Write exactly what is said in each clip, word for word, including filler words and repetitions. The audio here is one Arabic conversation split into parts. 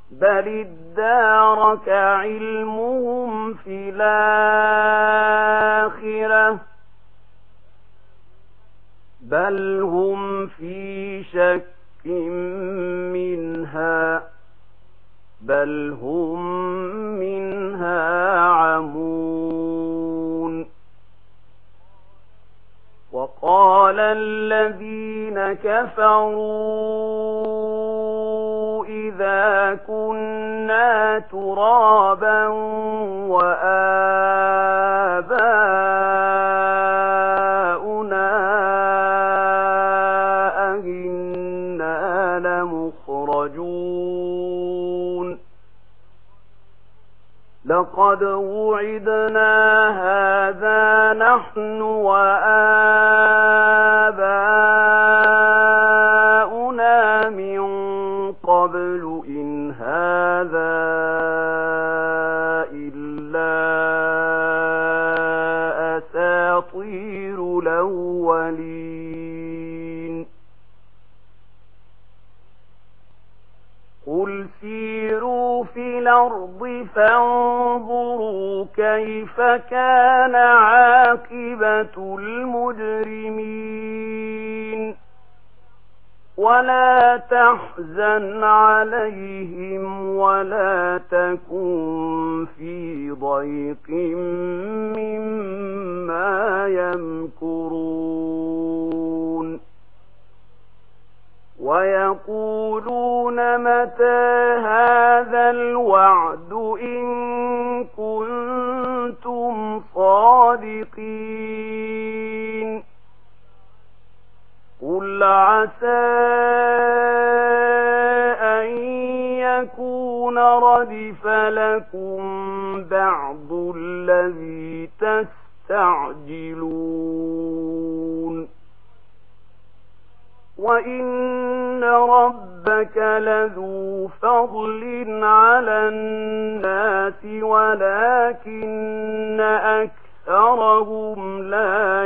بل ادارك علمهم في الآخرة بل هم في شك منها بل هم منها عمون. وقال الذين كفروا إذا كنا ترابا وآباؤنا أئنا لمخرجون لقد وعدنا هذا نحن وآباؤنا من قبل إن هذا إلا أساطير الأولين. قل سيروا في الأرض فانظروا كيف كان عاقبة المجرمين ولا تحزن عليهم ولا تكن في ضيق مما يمكرون. ويقولون متى هذا الوعد إن كنتم صادقين. قل عسى أن يكون ردف لكم بعض الذي تستعجلون وإن ربك لذو فضل على الناس ولكن أكثرهم لا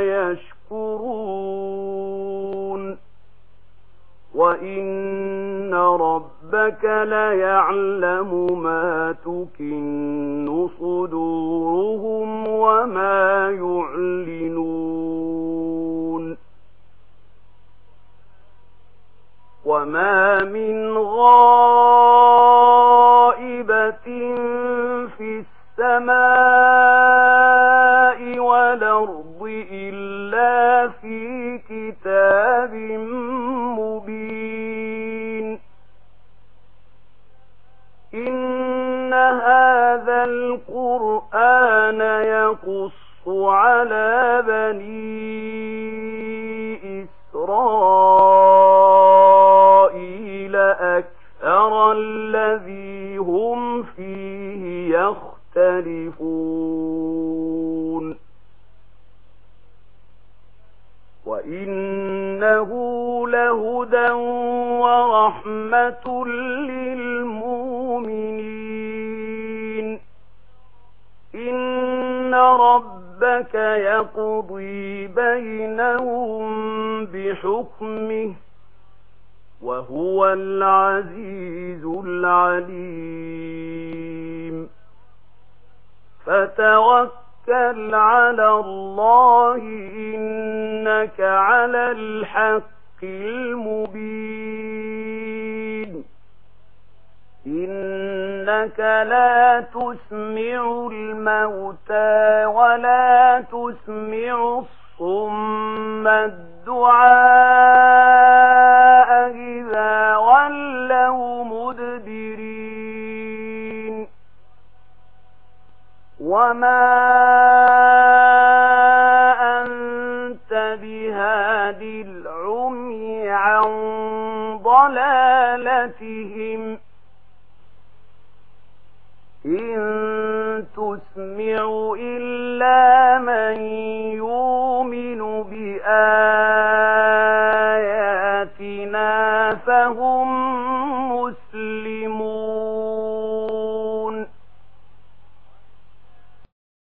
يشكرون. وإن ربك ليعلم ما تكن صدورهم وما يعلنون. وما من غائبة في السماء والأرض إلا في كتاب مبين. إن هذا القرآن يقص على بني إسرائيل أكثر الذي هم فيه يختلفون وإنه لهدى ورحمة للمؤمنين. إن ربك يقضي بينهم بحكمه وهو العزيز العليم. فتوكل على الله إنك على الحق المبين. إنك لا تسمع الموتى ولا تسمع الصم الدعاء إذا ولوا مدبرين. وما أنت بهادي العمي عن ضلالتهم إن تسمع إلا من يؤمن بآياتنا فهو